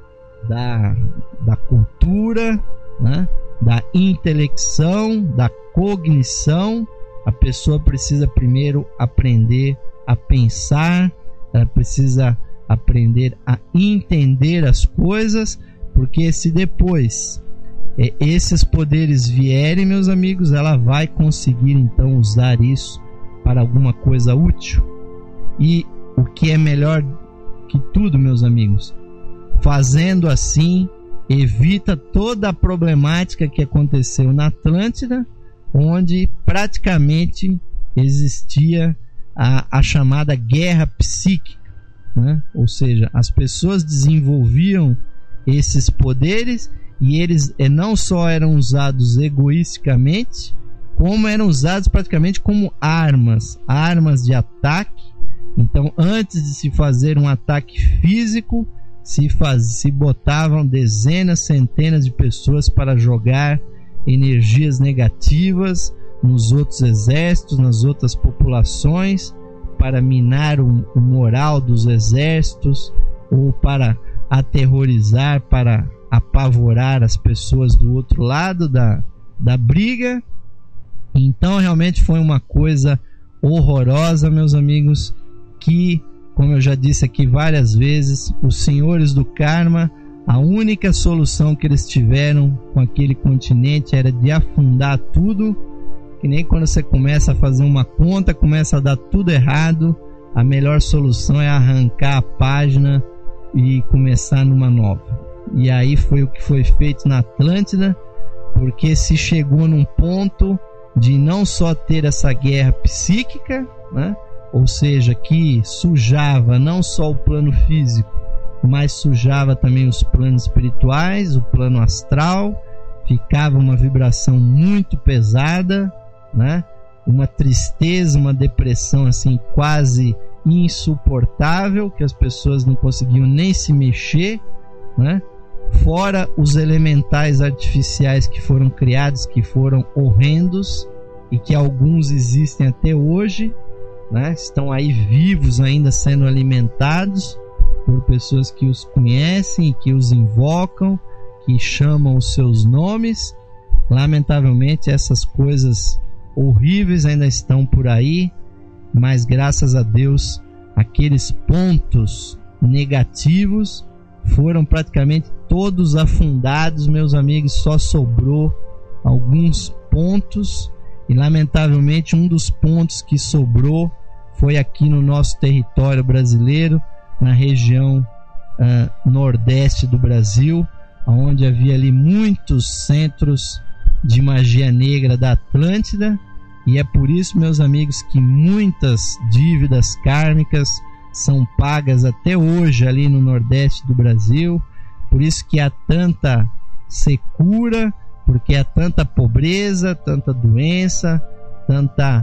da cultura, né? Da intelecção, da cognição. A pessoa precisa primeiro aprender a pensar, ela precisa aprender a entender as coisas, porque se depois esses poderes vierem, meus amigos, ela vai conseguir então usar isso para alguma coisa útil. E o que é melhor que tudo, meus amigos, fazendo assim, evita toda a problemática que aconteceu na Atlântida, onde praticamente existia a chamada guerra psíquica, né? Ou seja, as pessoas desenvolviam esses poderes e eles não só eram usados egoisticamente, como eram usados praticamente como armas de ataque. Então, antes de se fazer um ataque físico, se botavam dezenas, centenas de pessoas para jogar energias negativas nos outros exércitos, nas outras populações, para minar o moral dos exércitos, ou para aterrorizar, para apavorar as pessoas do outro lado da briga. Então realmente foi uma coisa horrorosa, meus amigos, que, como eu já disse aqui várias vezes, os senhores do karma, a única solução que eles tiveram com aquele continente era de afundar tudo. Que nem quando você começa a fazer uma conta, começa a dar tudo errado, a melhor solução é arrancar a página e começar numa nova. E aí foi o que foi feito na Atlântida, porque se chegou num ponto de não só ter essa guerra psíquica, né? Ou seja, que sujava não só o plano físico, mas sujava também os planos espirituais, o plano astral, ficava uma vibração muito pesada, né? Uma tristeza, uma depressão assim quase insuportável, que as pessoas não conseguiam nem se mexer, né? Fora os elementais artificiais que foram criados, que foram horrendos e que alguns existem até hoje, né? Estão aí vivos ainda sendo alimentados por pessoas que os conhecem, que os invocam, que chamam os seus nomes. Lamentavelmente essas coisas horríveis ainda estão por aí, mas graças a Deus aqueles pontos negativos foram praticamente todos afundados, meus amigos. Só sobrou alguns pontos, e lamentavelmente um dos pontos que sobrou foi aqui no nosso território brasileiro, na região nordeste do Brasil, onde havia ali muitos centros de magia negra da Atlântida. E é por isso, meus amigos, que muitas dívidas kármicas são pagas até hoje ali no nordeste do Brasil. Por isso que há tanta secura, porque há tanta pobreza, tanta doença, tanta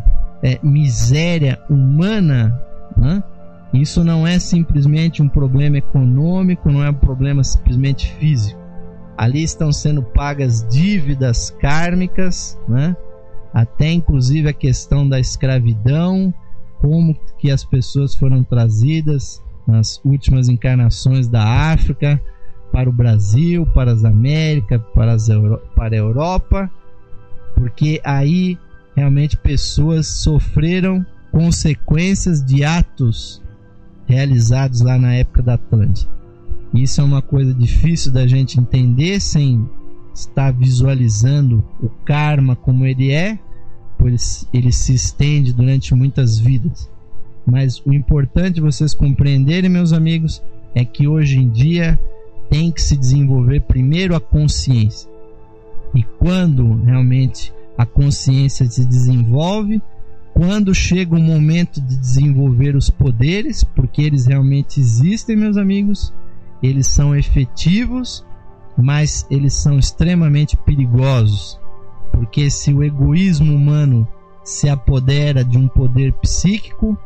miséria humana, né? Isso não é simplesmente um problema econômico, não é um problema simplesmente físico. Ali estão sendo pagas dívidas kármicas, né? Até inclusive a questão da escravidão, como que as pessoas foram trazidas nas últimas encarnações da África para o Brasil, para as Américas, para a Europa, porque aí realmente pessoas sofreram consequências de atos realizados lá na época da Atlântida. Isso é uma coisa difícil da gente entender sem estar visualizando o karma como ele é, pois ele se estende durante muitas vidas. Mas o importante vocês compreenderem, meus amigos, é que hoje em dia tem que se desenvolver primeiro a consciência. E quando realmente a consciência se desenvolve, quando chega o momento de desenvolver os poderes, porque eles realmente existem, meus amigos, eles são efetivos, mas eles são extremamente perigosos, porque se o egoísmo humano se apodera de um poder psíquico,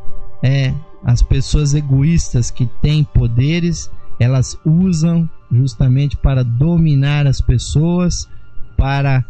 as pessoas egoístas que têm poderes, elas usam justamente para dominar as pessoas, para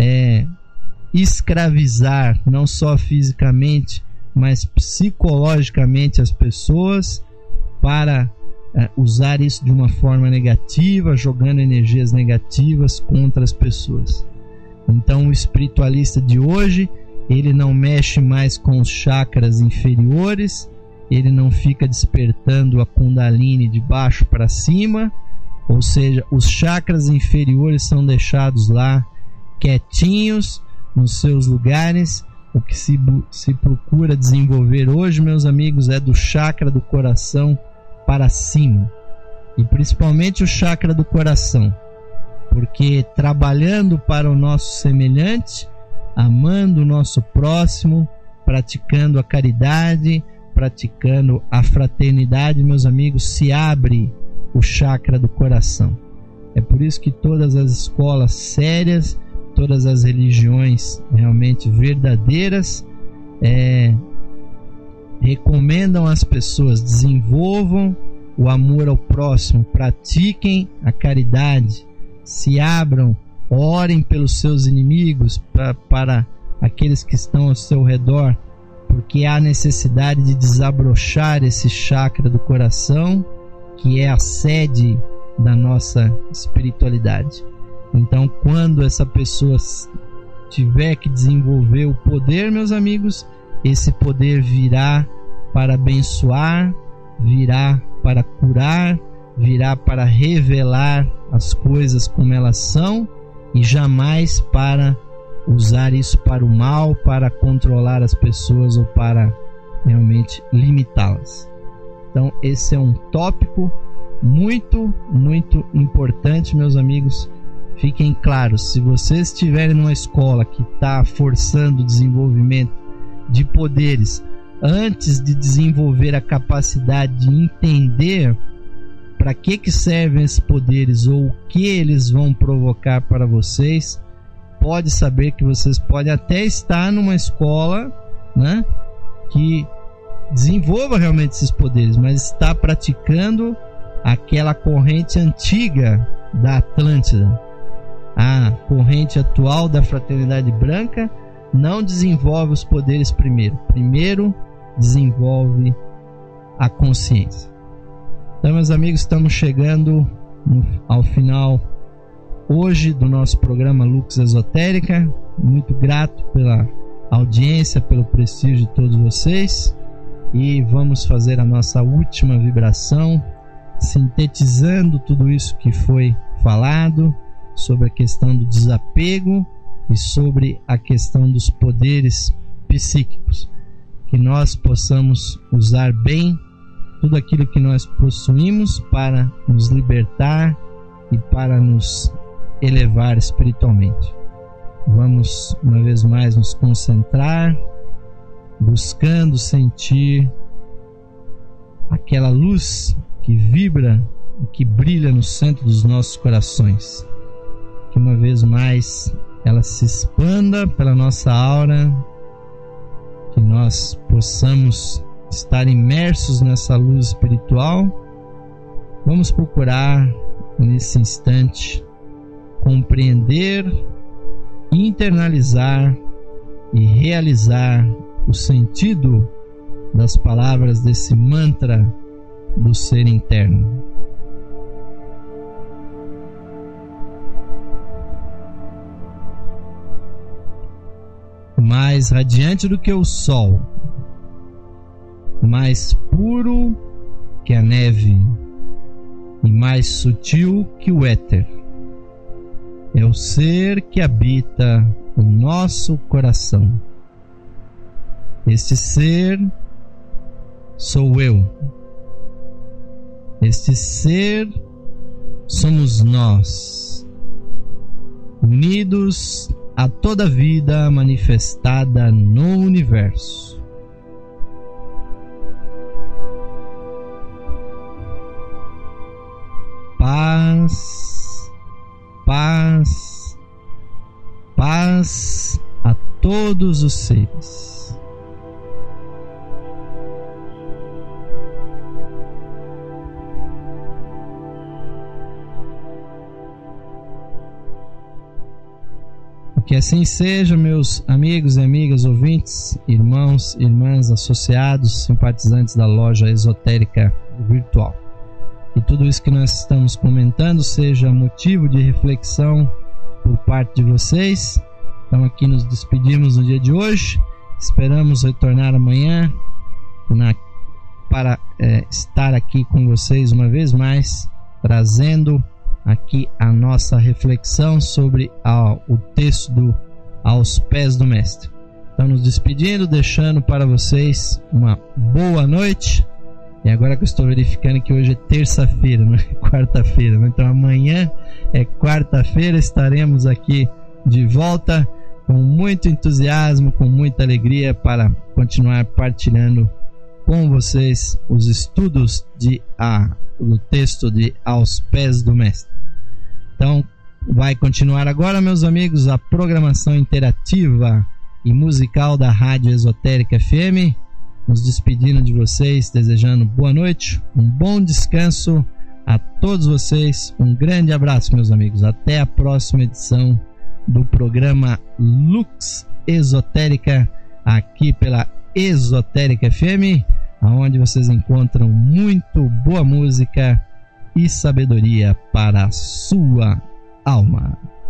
escravizar não só fisicamente, mas psicologicamente as pessoas, para usar isso de uma forma negativa, jogando energias negativas contra as pessoas. Então o espiritualista de hoje, ele não mexe mais com os chakras inferiores, ele não fica despertando a Kundalini de baixo para cima, ou seja, os chakras inferiores são deixados lá quietinhos nos seus lugares. O que se procura desenvolver hoje, meus amigos, é do chakra do coração para cima, e principalmente o chakra do coração, porque trabalhando para o nosso semelhante, amando o nosso próximo, praticando a caridade, praticando a fraternidade, meus amigos, se abre o chakra do coração. É por isso que todas as escolas sérias, todas as religiões realmente verdadeiras recomendam às pessoas: desenvolvam o amor ao próximo, pratiquem a caridade, se abram, orem pelos seus inimigos, para aqueles que estão ao seu redor, porque há necessidade de desabrochar esse chakra do coração, que é a sede da nossa espiritualidade. Então, quando essa pessoa tiver que desenvolver o poder, meus amigos, esse poder virá para abençoar, virá para curar, virá para revelar as coisas como elas são, e jamais para usar isso para o mal, para controlar as pessoas ou para realmente limitá-las. Então, esse é um tópico muito, muito importante, meus amigos. Fiquem claros, se vocês estiverem numa escola que está forçando o desenvolvimento de poderes antes de desenvolver a capacidade de entender para que servem esses poderes ou o que eles vão provocar para vocês, pode saber que vocês podem até estar numa escola, né, que desenvolva realmente esses poderes, mas está praticando aquela corrente antiga da Atlântida. A corrente atual da Fraternidade Branca não desenvolve os poderes primeiro. Primeiro desenvolve a consciência. Então, meus amigos, estamos chegando ao final hoje do nosso programa Lux Esotérica. Muito grato pela audiência, pelo prestígio de todos vocês. E vamos fazer a nossa última vibração, sintetizando tudo isso que foi falado sobre a questão do desapego e sobre a questão dos poderes psíquicos. Que nós possamos usar bem tudo aquilo que nós possuímos para nos libertar e para nos elevar espiritualmente. Vamos uma vez mais nos concentrar, buscando sentir aquela luz que vibra e que brilha no centro dos nossos corações. Que uma vez mais ela se expanda pela nossa aura, que nós possamos estar imersos nessa luz espiritual. Vamos procurar nesse instante compreender, internalizar e realizar o sentido das palavras desse mantra do ser interno. Mais radiante do que o sol, mais puro que a neve e mais sutil que o éter, é o ser que habita o nosso coração. Este ser sou eu. Este ser somos nós, unidos a toda vida manifestada no universo. Paz, paz, paz a todos os seres. Que assim seja, meus amigos e amigas ouvintes, irmãos e irmãs associados, simpatizantes da loja esotérica virtual. Que tudo isso que nós estamos comentando seja motivo de reflexão por parte de vocês. Então aqui nos despedimos no dia de hoje. Esperamos retornar amanhã para estar aqui com vocês uma vez mais, trazendo aqui a nossa reflexão sobre o texto do Aos Pés do Mestre. Então nos despedindo, deixando para vocês uma boa noite. E agora que eu estou verificando que hoje é terça-feira, não é quarta-feira, né? Então amanhã é quarta-feira, estaremos aqui de volta com muito entusiasmo, com muita alegria para continuar partilhando com vocês os estudos do texto de Aos Pés do Mestre. Então vai continuar agora, meus amigos, a programação interativa e musical da Rádio Esotérica FM. Nos despedindo de vocês, desejando boa noite, um bom descanso a todos vocês, um grande abraço, meus amigos, até a próxima edição do programa Lux Esotérica, aqui pela Esotérica FM, onde vocês encontram muito boa música e sabedoria para a sua alma.